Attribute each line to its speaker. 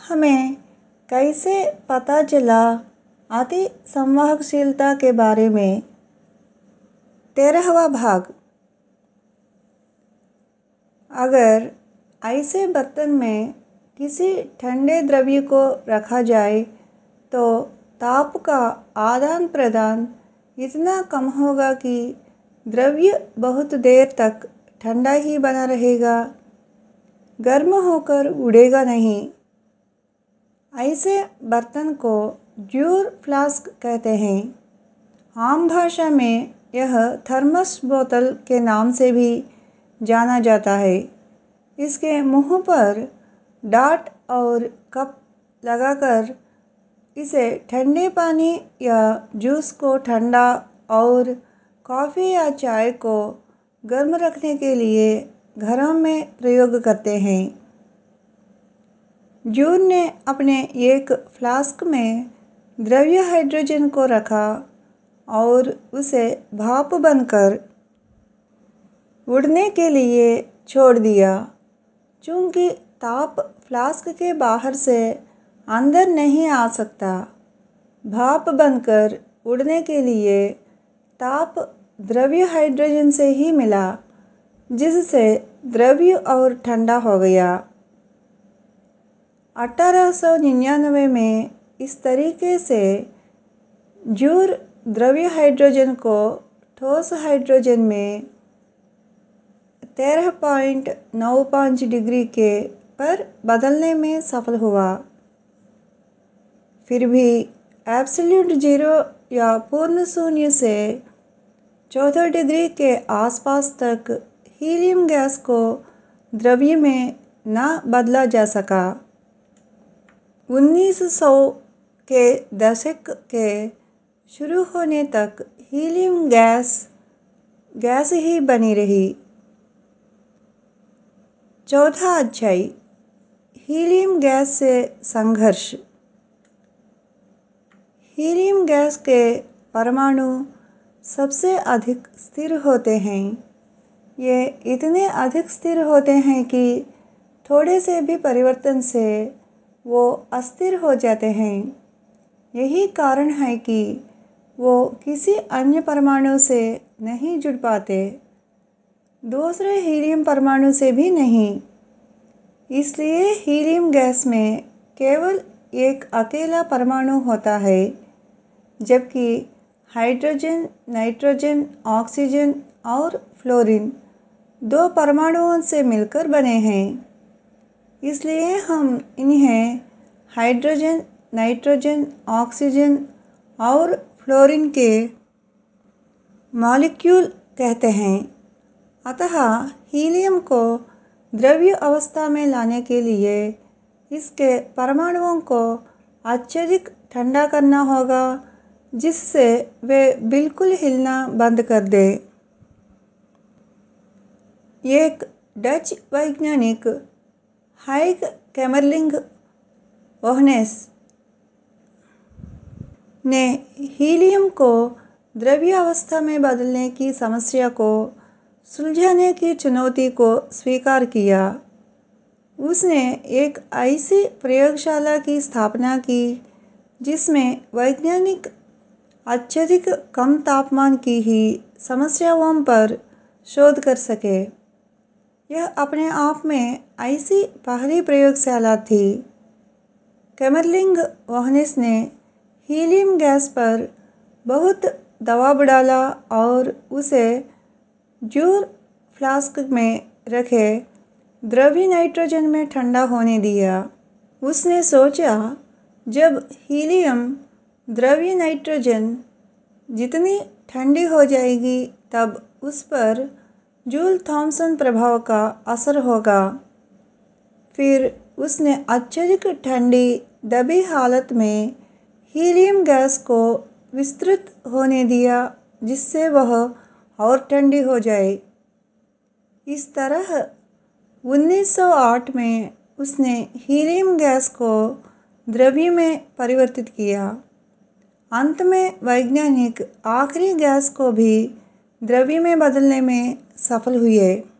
Speaker 1: हमें कैसे पता चला अति संवाहकशीलता के बारे में। 13वां भाग। अगर ऐसे बर्तन में किसी ठंडे द्रव्य को रखा जाए तो ताप का आदान प्रदान इतना कम होगा कि द्रव्य बहुत देर तक ठंडा ही बना रहेगा, गर्म होकर उड़ेगा नहीं। ऐसे बर्तन को ज्यूर फ्लास्क कहते हैं। आम भाषा में यह थर्मस बोतल के नाम से भी जाना जाता है। इसके मुंह पर डाट और कप लगाकर इसे ठंडे पानी या जूस को ठंडा और कॉफ़ी या चाय को गर्म रखने के लिए घरों में प्रयोग करते हैं। ज्यूर ने अपने एक फ्लास्क में द्रव्य हाइड्रोजन को रखा और उसे भाप बनकर उड़ने के लिए छोड़ दिया। चूँकि ताप फ्लास्क के बाहर से अंदर नहीं आ सकता, भाप बनकर उड़ने के लिए ताप द्रव्य हाइड्रोजन से ही मिला, जिससे द्रव्य और ठंडा हो गया। 1899 में इस तरीके से ज्यूर द्रव्य हाइड्रोजन को ठोस हाइड्रोजन में 13.95 डिग्री के पर बदलने में सफल हुआ। फिर भी एब्सोल्यूट जीरो या पूर्ण शून्य से 14 डिग्री के आसपास तक हीलियम गैस को द्रव्य में न बदला जा सका। 1900 के दशक के शुरू होने तक हीलियम गैस ही बनी रही। चौथा अध्याय, हीलियम गैस से संघर्ष। हीलियम गैस के परमाणु सबसे अधिक स्थिर होते हैं। ये इतने अधिक स्थिर होते हैं कि थोड़े से भी परिवर्तन से वो अस्थिर हो जाते हैं। यही कारण है कि वो किसी अन्य परमाणु से नहीं जुड़ पाते, दूसरे हीलियम परमाणु से भी नहीं। इसलिए हीलियम गैस में केवल एक अकेला परमाणु होता है, जबकि हाइड्रोजन, नाइट्रोजन, ऑक्सीजन और फ्लोरीन 2 परमाणुओं से मिलकर बने हैं। इसलिए हम इन्हें हाइड्रोजन, नाइट्रोजन, ऑक्सीजन और फ्लोरीन के मॉलिक्यूल कहते हैं। अतः हीलियम को द्रव्य अवस्था में लाने के लिए इसके परमाणुओं को अत्यधिक ठंडा करना होगा, जिससे वे बिल्कुल हिलना बंद कर दें। एक डच वैज्ञानिक हाइक कैमरलिंग ओहनेस ने हीलियम को द्रव्य अवस्था में बदलने की समस्या को सुलझाने की चुनौती को स्वीकार किया। उसने एक ऐसी प्रयोगशाला की स्थापना की जिसमें वैज्ञानिक अत्यधिक कम तापमान की ही समस्याओं पर शोध कर सके। यह अपने आप में ऐसी पहली प्रयोगशाला थी। कैमरलिंग ओहनेस ने हीलियम गैस पर बहुत दबाव डाला और उसे ज्यूर फ्लास्क में रखे द्रव्य नाइट्रोजन में ठंडा होने दिया। उसने सोचा, जब हीलियम द्रव्य नाइट्रोजन जितनी ठंडी हो जाएगी तब उस पर जूल थॉम्सन प्रभाव का असर होगा। फिर उसने अत्यधिक ठंडी दबी हालत में हीलियम गैस को विस्तृत होने दिया, जिससे वह और ठंडी हो जाए। इस तरह 1908 में उसने हीलियम गैस को द्रव्य में परिवर्तित किया। अंत में वैज्ञानिक आखिरी गैस को भी द्रव्य में बदलने में सफल हुए।